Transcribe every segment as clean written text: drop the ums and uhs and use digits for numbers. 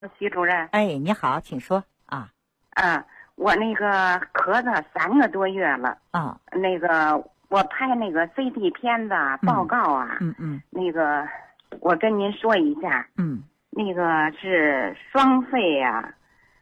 徐主任， 哎，你好，请说啊。 我那个咳嗽3个多月了啊。 那个我拍那个 CT 片子报告啊，那个我跟您说一下，那个是双肺啊，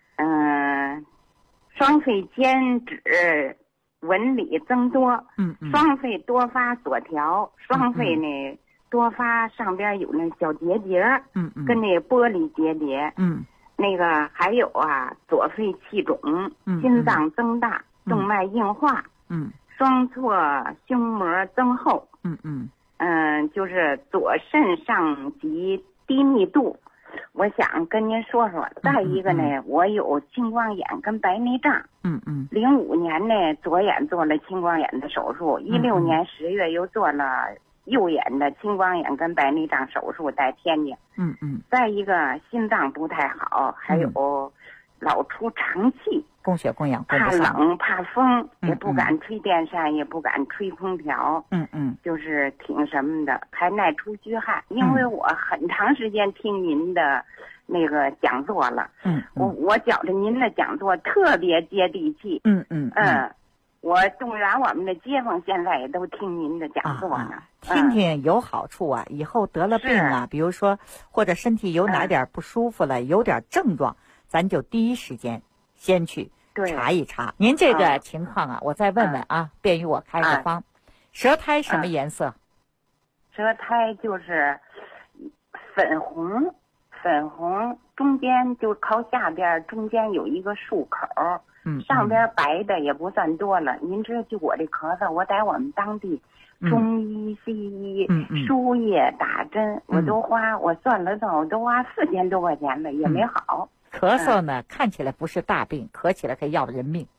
双肺间质纹理增多，双肺多发左条，双肺呢多发上边有那小结节，跟那玻璃结节，那个还有啊，左肺气肿，心脏增大，动脉硬化，双侧胸膜增厚，就是左肾上棘低密度。我想跟您说说，再一个呢，我有青光眼跟白内障，05年呢左眼做了青光眼的手术，16年10月又做了右眼的青光眼跟白内障手术在天津。再一个心脏不太好，还有老出长气， 供血供氧怕冷怕风，也不敢吹电扇，也不敢吹空调，就是挺什么的，还爱出虚汗。因为我很长时间听您的那个讲座了，我觉着您的讲座特别接地气，我动员我们的街坊现在也都听您的讲座呢， 听听有好处啊。以后得了病啊，比如说或者身体有哪点不舒服了，有点症状，咱就第一时间先去查一查。您这个情况啊，我再问问啊，便于我开个方。舌苔什么颜色？ 舌苔就是粉红，中间就靠下边中间有一个漱口，上边白的也不算多了。您知道，就我这咳嗽，我在我们当地中医、西医、输液、打针，我算了算，我都花4000多块钱了，也没好。 咳嗽呢，看起来不是大病，咳起来可以要人命。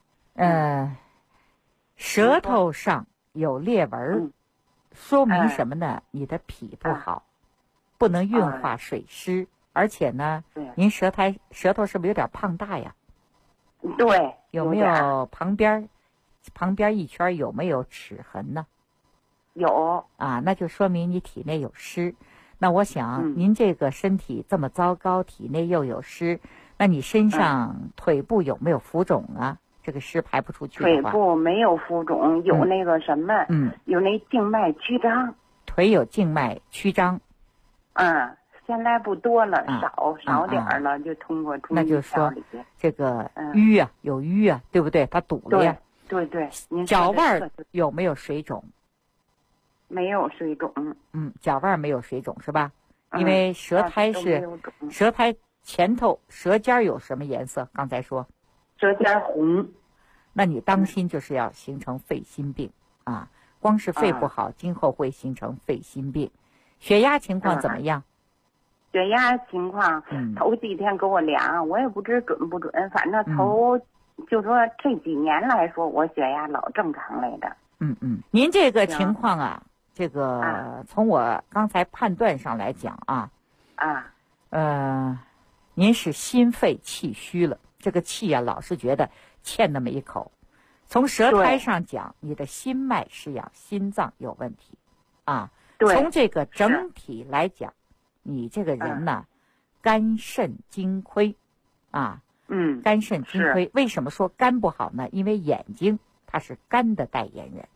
舌头上有裂纹，说明什么呢？你的脾不好，不能运化水湿，而且呢，您舌头是不是有点胖大呀？ 对， 有没有旁边一圈有没有齿痕呢？ 有啊，那就说明你体内有湿。那我想您这个身体这么糟糕，体内又有湿，那你身上腿部有没有浮肿啊？这个湿排不出去的话， 腿部没有浮肿，有那个什么，有那静脉曲张。 腿有静脉曲张， 现在不多了，少点了，就通过中医调理。 那就是说这个瘀啊，有瘀啊，对不对？它堵了呀。 对， 脚腕有没有水肿？ 没有水肿。 脚腕没有水肿是吧？因为舌苔是舌苔前头舌尖有什么颜色？刚才说舌尖红。 那你当心就是要形成肺心病啊！光是肺不好，今后会形成肺心病。血压情况怎么样？ 血压情况，头几天给我量，我也不知准不准，反正就说这几年来说，我血压老正常来的。 您这个情况啊，这个从我刚才判断上来讲您是心肺气虚了，这个气啊，老是觉得欠那么一口。从舌苔上讲，你的心脉是养心脏有问题从这个整体来讲，你这个人呢，肝肾精亏肝肾精亏。为什么说肝不好呢？因为眼睛它是肝的代言人。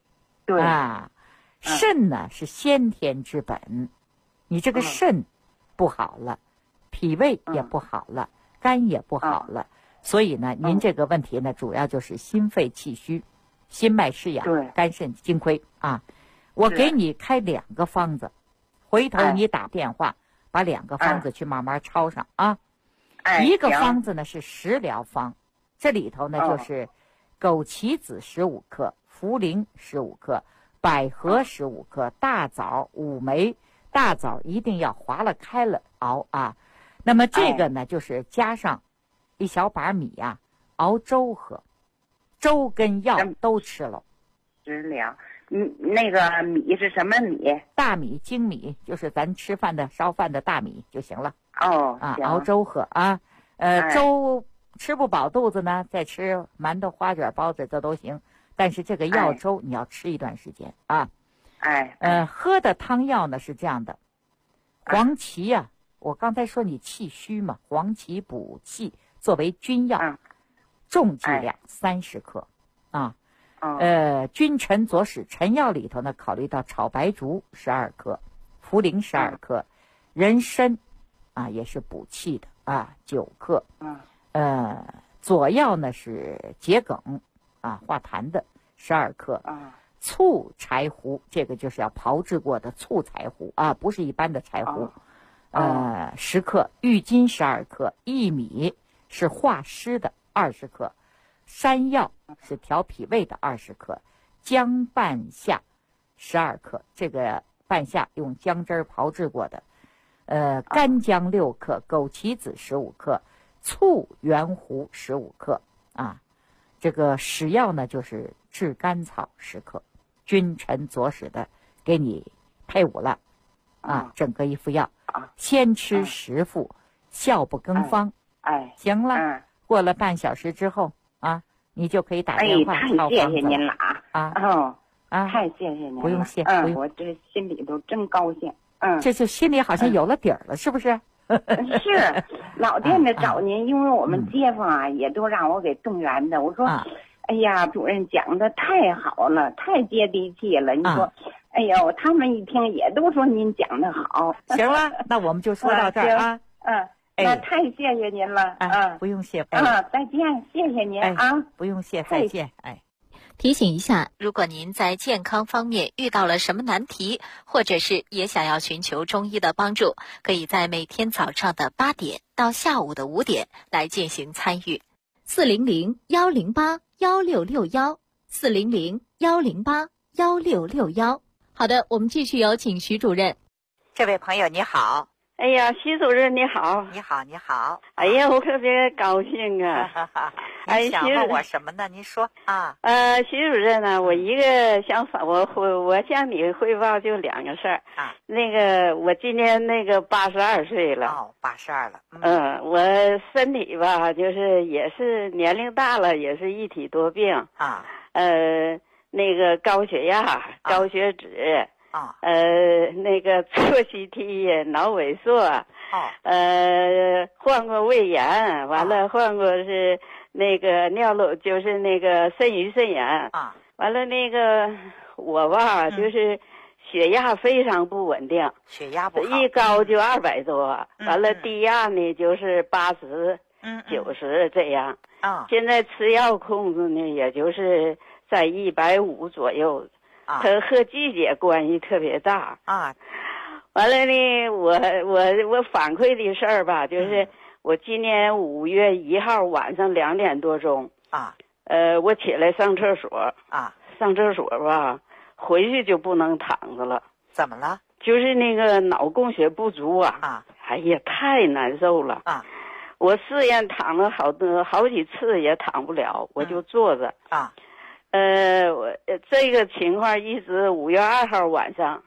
肾呢是先天之本，你这个肾不好了，脾胃也不好了，肝也不好了，所以呢，您这个问题呢，主要就是心肺气虚，心脉失养，肝肾精亏我给你开2个方子，回头你打电话把2个方子去慢慢抄上一个方子呢是食疗方，这里头呢就是枸杞子15克，茯苓15克，百合15克，大枣5枚，大枣一定要划了开了熬那么这个呢就是加上1小把米熬粥喝，粥跟药都吃了。 食疗。那个米是什么米？ 大米、精米，就是咱吃饭的烧饭的大米就行了。熬粥喝粥吃不饱肚子呢，再吃馒头、花卷、包子这都行。但是这个药粥你要吃一段时间喝的汤药呢是这样的，黄芪我刚才说你气虚嘛，黄芪补气作为君药，重剂量30克啊。君臣佐使臣药里头呢，考虑到炒白术12克，茯苓12克，人参啊也是补气的啊9克。佐药呢是桔梗啊化痰的12克。醋柴胡，这个就是要炮制过的醋柴胡啊，不是一般的柴胡。10克，郁金12克，薏米是化湿的20克，山药是调脾胃的20克，姜半夏12克，这个半夏用姜汁炮制过的。干姜6克，枸杞子15克，醋圆胡15克啊。这个使药呢就是炙甘草10克，君臣佐使的给你配伍了啊，整个一副药，先吃10副，效不更方。行了，过了半小时之后啊，你就可以打电话太谢谢您了太谢谢您了， 不用谢， 我这心里头真高兴。 这就心里好像有了底儿了，是不是？ 是，老惦着找您，因为我们街坊啊也都让我给动员的。我说，哎呀，主任讲的太好了，太接地气了。你说，哎呦，他们一听也都说您讲的好。 行了，那我们就说到这儿啊。 那太谢谢您了。 不用谢。 再见，谢谢您啊。 不用谢，再见。 提醒一下，如果您在健康方面遇到了什么难题，或者是也想要寻求中医的帮助，可以在每天早上的8点到下午的5点来进行参与。400-108-1661，400-108-1661。好的，我们继续有请徐主任。 这位朋友你好。 哎呀，徐主任你好。 你好，你好。 哎呀，我特别高兴啊。 你想问我什么呢？您说啊。 徐主任呢，我一个想法，我向你汇报就2个事儿啊。 那个我今年那个82岁了。 82了。 我身体吧，就是也是年龄大了，也是一体多病啊。 那个高血压、高血脂。那个啜吸体、脑萎缩，患过胃炎，完了患过是那个尿漏，就是那个肾盂肾炎，完了那个我吧，就是血压非常不稳定， 血压不好， 一高就200多，完了低压呢就是80、90这样，现在吃药控制呢，也就是在150左右。它和季节关系特别大完了呢，我反馈的事儿吧，就是我今年5月1号晚上2点多钟我起来上厕所上厕所吧，回去就不能躺着了。 怎么了？ 就是那个脑供血不足哎呀，太难受了我试验躺了好几次也躺不了，我就坐着我这个情况一直5月2号晚上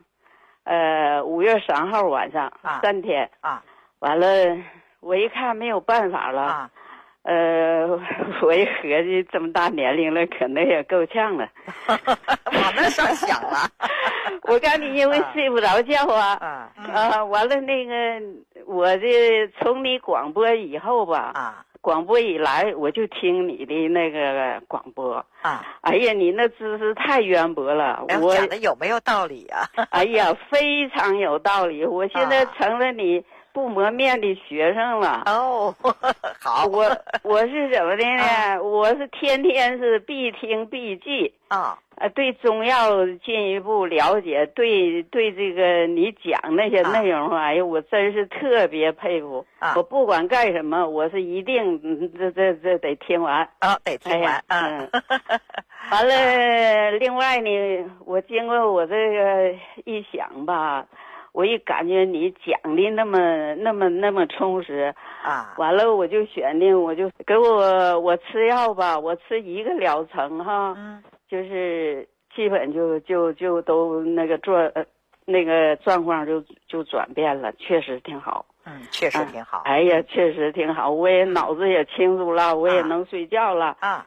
5月3号晚上3天完了我一看没有办法了我一合计这么大年龄了，可能也够呛了往那上想了我看你因为睡不着觉完了那个我这从你广播以后吧广播以来我就听你的那个广播哎呀，你那知识太渊博了，我讲的有没有道理哎呀，非常有道理，我现在成了你不磨面的学生了好， 我是怎么的呢我是天天是必听必记对中药进一步了解，对这个你讲那些内容哎呀，我真是特别佩服我不管干什么，我是一定这得听完得听完完了另外呢，我经过我这个一想吧，我一感觉你讲的那么充实完了我就选定，我就给我吃药吧，我吃1个疗程就是基本就都那个那个状况就转变了，确实挺好。 确实挺好。 哎呀，确实挺好，我也脑子也清楚了，我也能睡觉了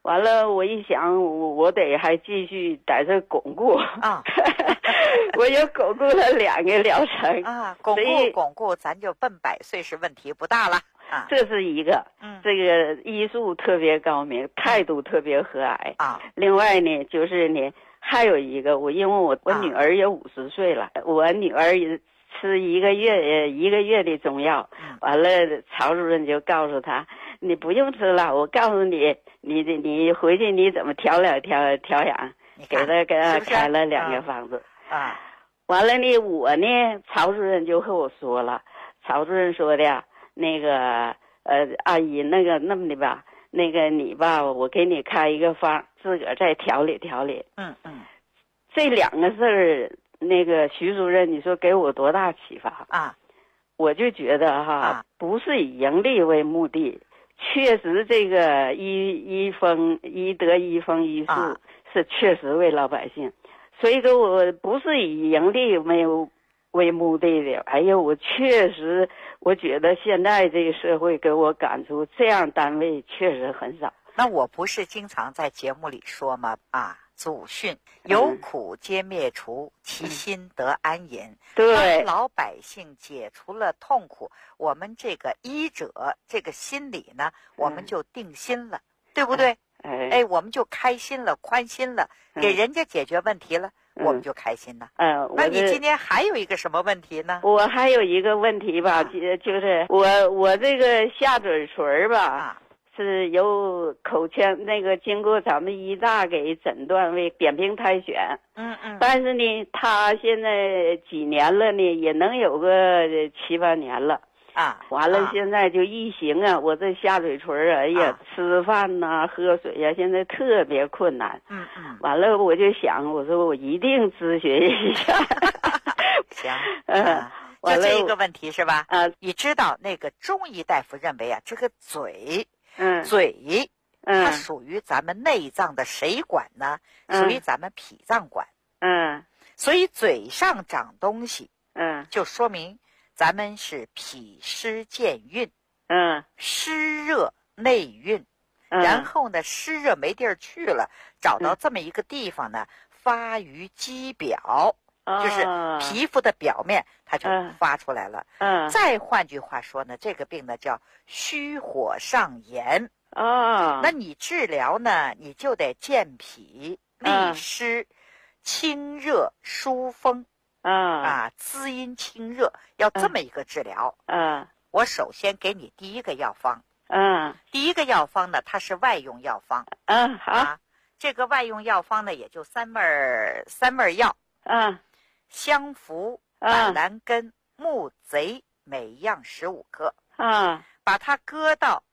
完了，我一想，我得还继续在这巩固啊， 我又巩固了2个疗程啊，巩固，咱就奔100岁是问题不大了啊。 这是一个，这个医术特别高明，态度特别和蔼啊。 另外呢，就是呢，还有一个，因为我女儿也50岁了，我女儿也吃1个月的中药，完了，曹主任就告诉她，你不用吃了，我告诉你。你回去你怎么调养，给他开了2个方子啊。 完了呢，我呢，曹主任就和我说了，曹主任说的呀，那个阿姨，那么的吧，那个你吧，我给你开一个方，自个儿再调理。这2个事儿，那个徐主任，你说给我多大启发啊？ 我就觉得不是以盈利为目的。确实，这个医德医风医术是确实为老百姓，所以说我不是以盈利为目的的。哎呀，我确实，我觉得现在这个社会给我感触，这样单位确实很少。 那我不是经常在节目里说吗？祖训有苦皆灭除，其心得安隐。 对， 老百姓解除了痛苦，我们这个医者这个心里呢，我们就定心了，对不对？我们就开心了，宽心了，给人家解决问题了，我们就开心了。那你今天还有一个什么问题呢？ 我还有一个问题吧，就是我这个下嘴唇吧。是由口腔那个经过咱们医大给诊断为扁平苔藓，但是呢，他现在几年了呢，也能有个7、8年了啊。 完了，现在就疫情啊，我这下嘴唇哎呀，吃饭呐、喝水呀，现在特别困难。完了，我就想，我说我一定咨询一下。 行，就这一个问题是吧？你知道那个中医大夫认为这个嘴。嘴，它属于咱们内脏的谁管呢？属于咱们脾脏管。所以嘴上长东西，就说明咱们是脾湿健运，湿热内运，然后呢，湿热没地儿去了，找到这么一个地方呢，发于肌表，就是皮肤的表面，它就发出来了。再换句话说呢，这个病呢叫虚火上炎。那你治疗呢，你就得健脾利湿，清热疏风，滋阴清热，要这么一个治疗。我首先给你第一个药方。第一个药方呢，它是外用药方。好。这个外用药方呢，也就三味药。香附、板蓝根、木贼每样15克。把它搁到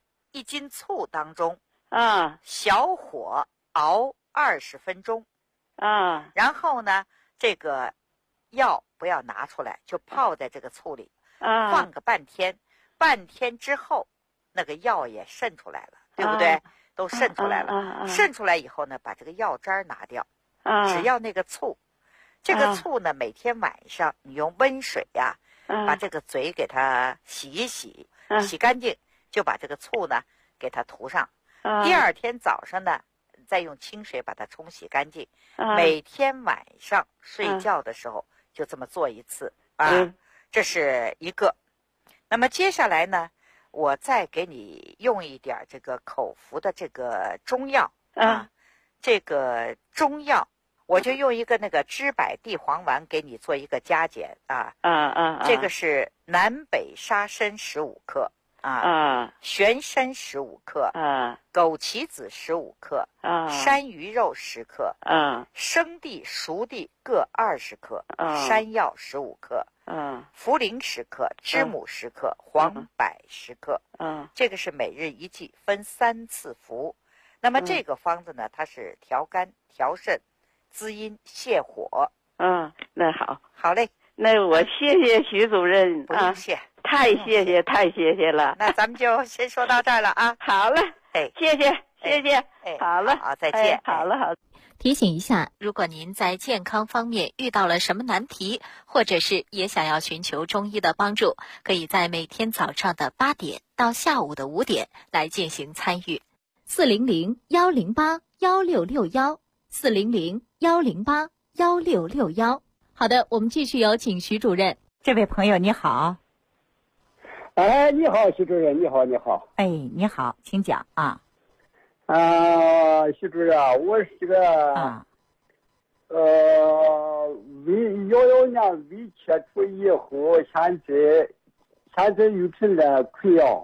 1斤醋当中，小火熬20分钟，然后呢，这个药不要拿出来，就泡在这个醋里，放个半天，半天之后，那个药也渗出来了，对不对？都渗出来了，渗出来以后呢，把这个药渣拿掉，只要那个醋，这个醋呢，每天晚上你用温水呀，把这个嘴给它洗一洗。洗干净，就把这个醋呢给它涂上。第2天早上呢，再用清水把它冲洗干净。每天晚上睡觉的时候就这么做一次这是一个。那么接下来呢，我再给你用一点这个口服的这个中药这个中药我就用一个那个知柏地黄丸给你做一个加减这个是南北沙参15克玄参15克枸杞子15克山芋肉10克生地熟地各20克山药15克茯苓10克知母10克黄柏10克这个是每日1剂，分3次服。那么这个方子呢，它是调肝调肾滋阴泻火。 那好嘞， 那我谢谢徐主任。 不用谢， 太谢谢了。 那咱们就先说到这儿了啊。 好了，谢谢。好了， 好，再见。 好了。 提醒一下，如果您在健康方面遇到了什么难题，或者是也想要寻求中医的帮助，可以在每天早上的8点到下午的5点来进行参与。 400-108-1661，400-108-1661。好的，我们继续有请徐主任。 这位朋友你好。 哎，你好，徐主任，你好，你好。 哎，你好，请讲啊。 徐主任，我是个2011年胃切除以后，现在又成了溃疡。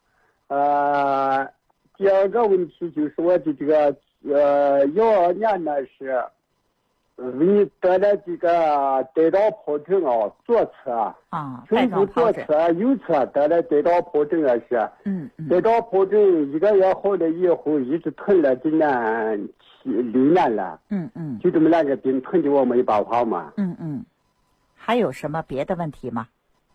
第二个问题就是我的这个12年呢是胃得了这个带状疱疹啊，左侧胸部左侧右侧得了带状疱疹啊是。带状疱疹1个月好了以后，一直疼了今年6年了。就这么两个病疼的我没办法嘛。 还有什么别的问题吗？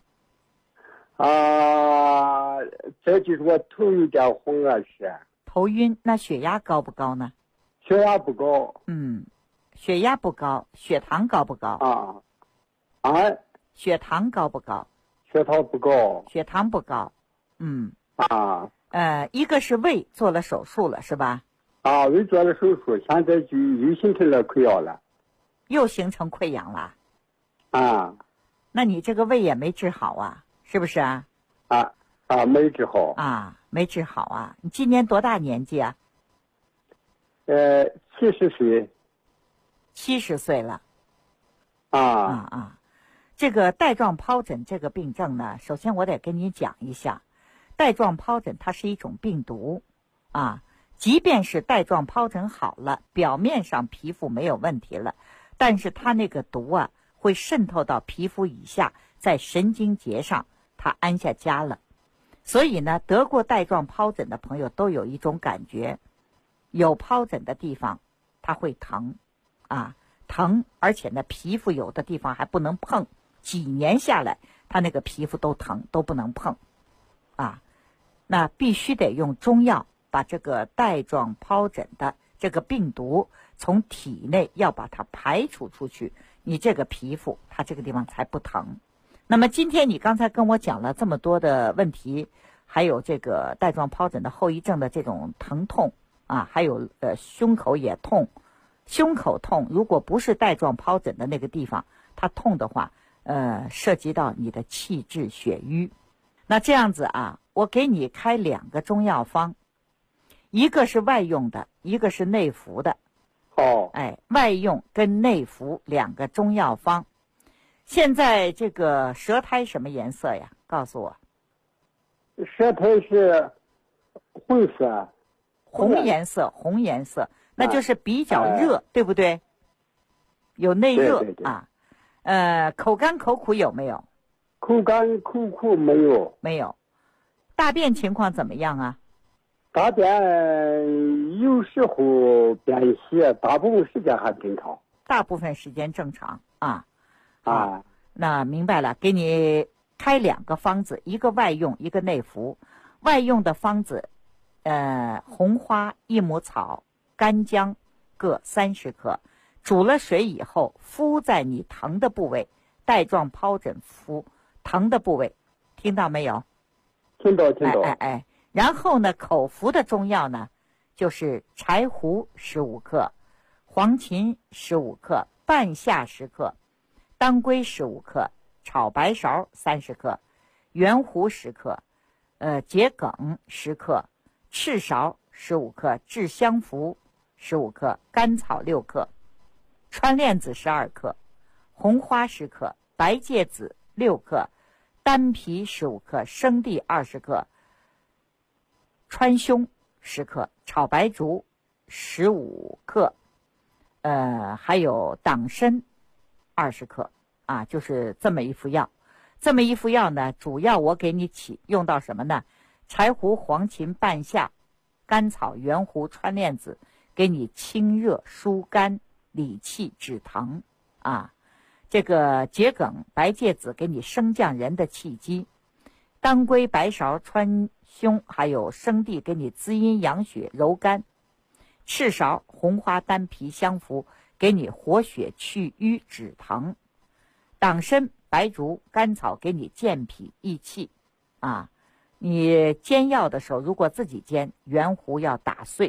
这就是我头有点红啊是。 头晕，那血压高不高呢？ 血压不高。 血压不高，血糖高不高？血糖高不高？ 血糖不高。 血糖不高。一个是胃做了手术了是吧？ 胃做了手术，现在就又形成了溃疡了。 又形成溃疡了？那你这个胃也没治好啊，是不是啊？ 没治好。 没治好啊。你今年多大年纪啊 ？70岁。 70岁了。这个带状疱疹这个病症呢，首先我得跟你讲一下，带状疱疹它是一种病毒即便是带状疱疹好了，表面上皮肤没有问题了，但是它那个毒会渗透到皮肤以下，在神经节上它安下家了。所以呢，得过带状疱疹的朋友都有一种感觉，有疱疹的地方它会疼疼，而且呢皮肤有的地方还不能碰，几年下来它那个皮肤都疼，都不能碰那必须得用中药把这个带状疱疹的这个病毒从体内要把它排除出去，你这个皮肤它这个地方才不疼。那么今天你刚才跟我讲了这么多的问题，还有这个带状疱疹的后遗症的这种疼痛还有胸口也痛，胸口痛如果不是带状疱疹的那个地方它痛的话，涉及到你的气滞血瘀。那这样子我给你开2个中药方，一个是外用的，一个是内服的。外用跟内服2个中药方。现在这个舌苔什么颜色呀？告诉我。 舌苔是红色。 红颜色，那就是比较热，对不对？有内热。口干口苦有没有？ 口干口苦没有。 没有。大便情况怎么样啊？ 大便有时候便血，大部分时间还正常。 大部分时间正常那明白了，给你开2个方子，一个外用，一个内服。外用的方子，红花、益母草、干姜各30克，煮了水以后敷在你疼的部位，带状疱疹敷疼的部位，听到没有？ 听到。 然后呢，口服的中药呢，就是柴胡15克，黄芩15克，半夏10克，当归15克，炒白芍30克，圆胡10克，桔梗10克，赤芍15克，制香附15克，甘草6克，川链子12克，红花10克，白芥子6克，丹皮15克，生地20克，川芎10克，炒白术15克，还有党参20克就是这么一副药。这么一副药呢，主要我给你用到什么呢？柴胡、黄芩、半夏、甘草、圆胡、川链子，给你清热疏肝、理气止疼这个桔梗、白芥子给你升降人的气机，当归、白芍、川芎还有生地给你滋阴养血柔肝，赤芍、红花、丹皮、香附给你活血去瘀止疼，党参、白术、甘草给你健脾益气你煎药的时候，如果自己煎，圆弧要打碎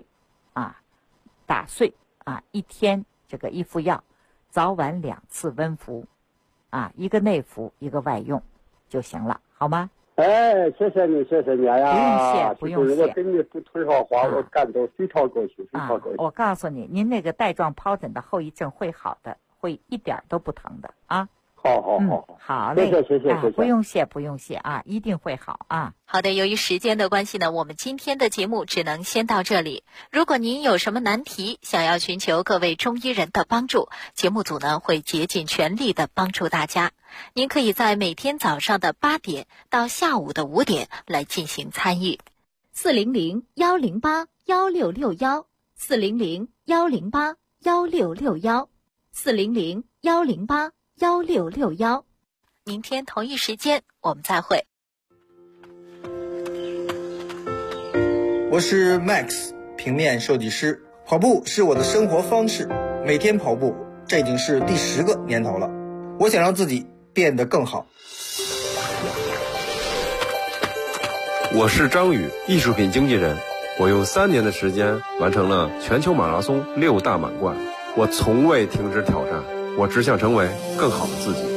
，1天这个1副药，早晚2次温服，一个内服，一个外用就行了，好吗？ 哎，谢谢你哎呀！ 不用谢。 我跟你不推上话，我感到非常高兴，非常高兴。 我告诉你，您那个带状疱疹的后遗症会好的，会一点都不疼的啊。好嘞， 谢谢， 不用谢啊，一定会好啊。 好的，由于时间的关系呢，我们今天的节目只能先到这里。如果您有什么难题，想要寻求各位中医人的帮助，节目组呢会竭尽全力的帮助大家。您可以在每天早上的8点到下午的5点来进行参与。400-108-1661，400-108-1661，400-108-1661。明天同一时间我们再会。 我是 Max 平面设计师，跑步是我的生活方式，每天跑步，这已经是第10个年头了。我想让自己变得更好。 我是张宇，艺术品经纪人，我用3年的时间完成了全球马拉松6大满贯。我从未停止挑战，我只想成为更好的自己。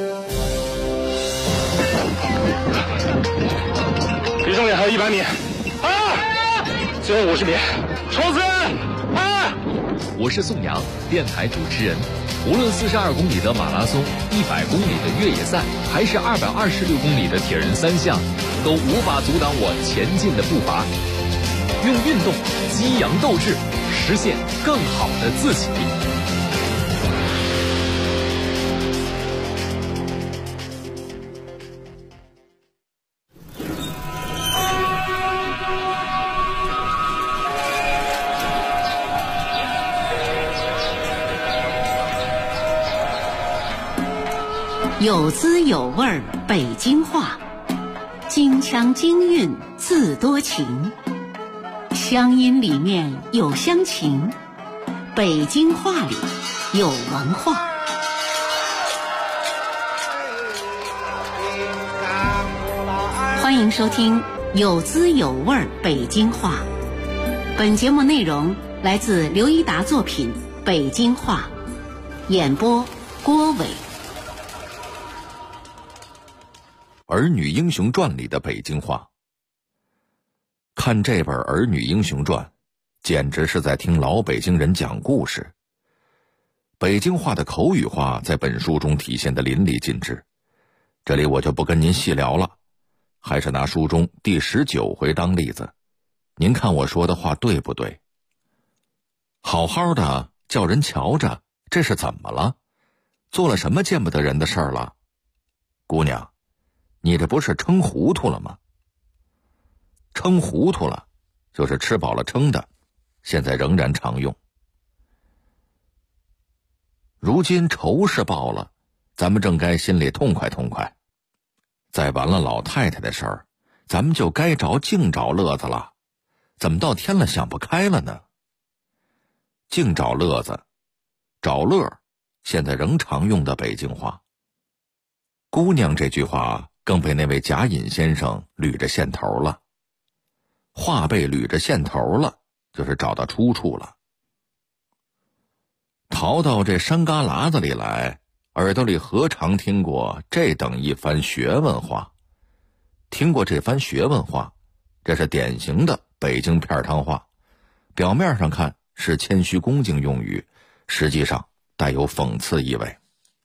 离终点还有100米，最后50米，冲刺！ 我是宋阳，电台主持人。无论42公里的马拉松、100公里的越野赛，还是226公里的铁人3项，都无法阻挡我前进的步伐。用运动激扬斗志，实现更好的自己。 有滋有味儿北京话，京腔京韵字多情，乡音里面有乡情，北京话里有文化。欢迎收听有滋有味儿北京话。本节目内容来自刘一达作品《北京话》，演播郭伟。 《儿女英雄传》里的北京话。看这本《儿女英雄传》，简直是在听老北京人讲故事。北京话的口语化在本书中体现得淋漓尽致，这里我就不跟您细聊了，还是拿书中第19回当例子，您看我说的话对不对？好好的叫人瞧着，这是怎么了？做了什么见不得人的事儿了？姑娘，你这不是撑糊涂了吗？撑糊涂了就是吃饱了撑的，现在仍然常用。如今仇是报了，咱们正该心里痛快痛快。再完了老太太的事儿，咱们就该净找乐子了，怎么到天了想不开了呢？净找乐子，找乐，现在仍常用的北京话。姑娘这句话更被那位贾隐先生捋着线头了。话被捋着线头了，就是找到出处了。逃到这山旮旯子里来，耳朵里何尝听过这等一番学问话？听过这番学问话，这是典型的北京片汤话，表面上看是谦虚恭敬用语，实际上带有讽刺意味。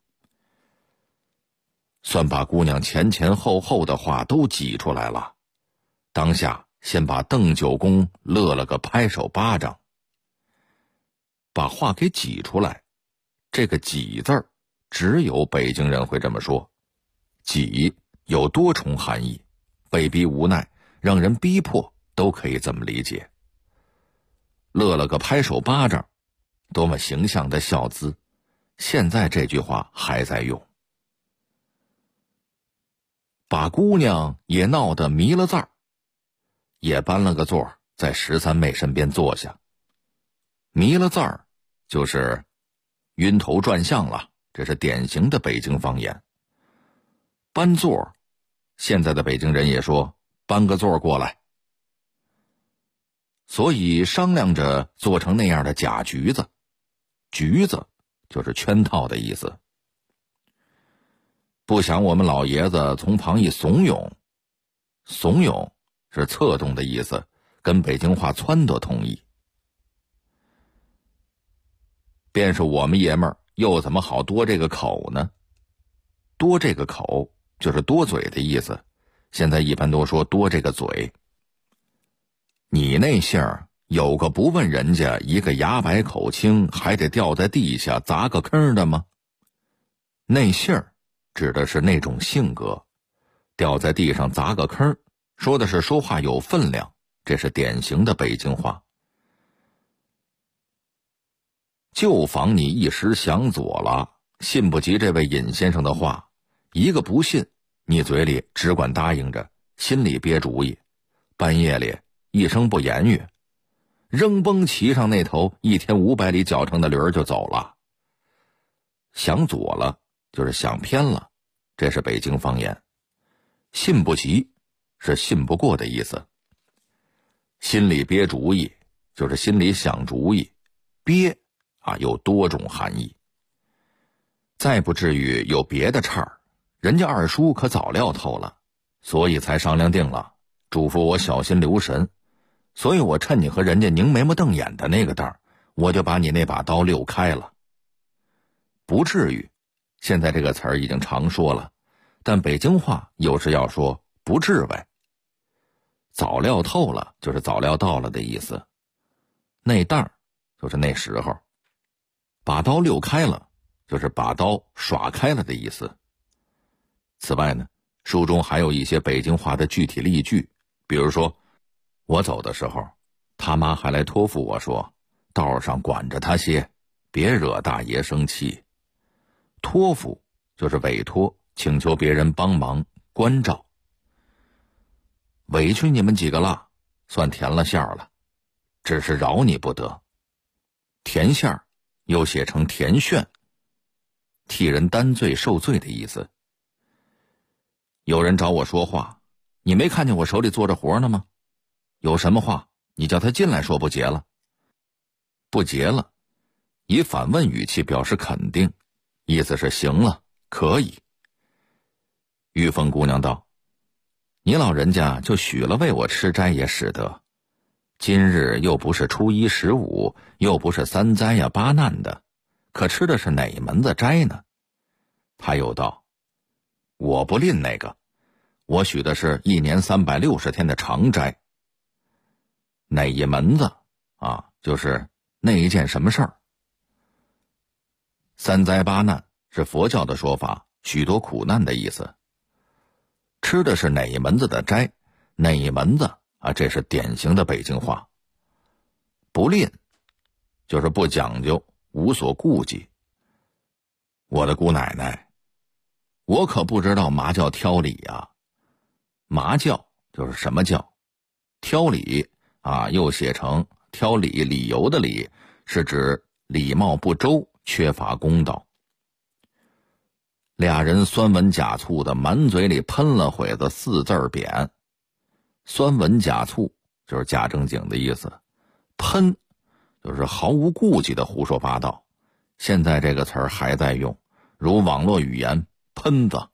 算把姑娘前前后后的话都挤出来了，当下先把邓九公乐了个拍手巴掌。把话给挤出来，这个挤字儿只有北京人会这么说。挤有多重含义，被逼无奈，让人逼迫，都可以这么理解。乐了个拍手巴掌，多么形象的笑姿，现在这句话还在用。把姑娘也闹得迷了字儿，也搬了个座在13妹身边坐下。迷了字儿就是晕头转向了，这是典型的北京方言。搬座，现在的北京人也说搬个座过来。所以商量着做成那样的假局子，局子就是圈套的意思。不想我们老爷子从旁一怂恿，怂恿是策动的意思，跟北京话撺掇同意。便是我们爷们儿又怎么好多这个口呢？多这个口就是多嘴的意思，现在一般都说多这个嘴。你那姓儿有个不问人家一个牙白口清还得掉在地下砸个坑的吗？那姓儿指的是那种性格，掉在地上砸个坑，说的是说话有分量，这是典型的北京话。就防你一时想左了，信不及这位尹先生的话，一个不信，你嘴里只管答应着，心里憋主意，半夜里一声不言语，扔崩骑上那头1500里脚程的驴儿就走了。想左了就是想偏了，这是北京方言。信不及是信不过的意思。心里憋主意就是心里想主意，憋有多种含义。再不至于有别的岔儿，人家二叔可早料透了，所以才商量定了，嘱咐我小心留神。所以我趁你和人家拧眉毛瞪眼的那个当儿，我就把你那把刀溜开了。不至于，现在这个词儿已经常说了，但北京话有时要说不至为。早料透了就是早料到了的意思，那当儿就是那时候。把刀溜开了就是把刀耍开了的意思。此外呢，书中还有一些北京话的具体例句，比如说我走的时候，他妈还来托付我说，道上管着他些，别惹大爷生气。托付就是委托，请求别人帮忙关照。委屈你们几个了，算填了馅儿了，只是饶你不得。填馅儿又写成填炫，替人担罪受罪的意思。有人找我说话，你没看见我手里做着活呢吗？有什么话你叫他进来说，不结了。不结了，以反问语气表示肯定，意思是行了，可以。玉凤姑娘道，你老人家就许了为我吃斋也使得，今日又不是初一15，又不是3灾呀8难的，可吃的是哪门子斋呢？他又道，我不吝那个，我许的是1年360天的长斋。哪一门子就是那一件什么事儿。3灾8难是佛教的说法，许多苦难的意思。吃的是哪一门子的斋，哪一门子这是典型的北京话。不吝就是不讲究，无所顾忌。我的姑奶奶，我可不知道嘛叫挑理呀。嘛叫就是什么叫，挑理又写成挑理，理由的理，是指礼貌不周，缺乏公道。俩人酸文假醋的满嘴里喷了会子4字匾。酸文假醋就是假正经的意思，喷就是毫无顾忌的胡说八道。现在这个词儿还在用，如网络语言喷子。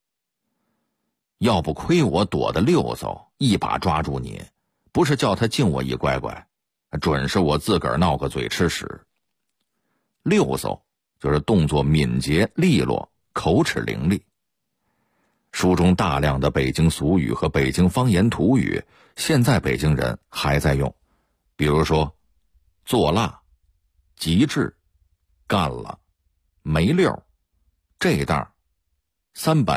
要不亏我躲得溜嗖，一把抓住你，不是叫他敬我一乖乖，准是我自个儿闹个嘴吃屎。溜嗖就是动作敏捷利落，口齿伶俐。书中大量的北京俗语和北京方言土语，现在北京人还在用，比如说做辣、极致、干了、没溜、这档、300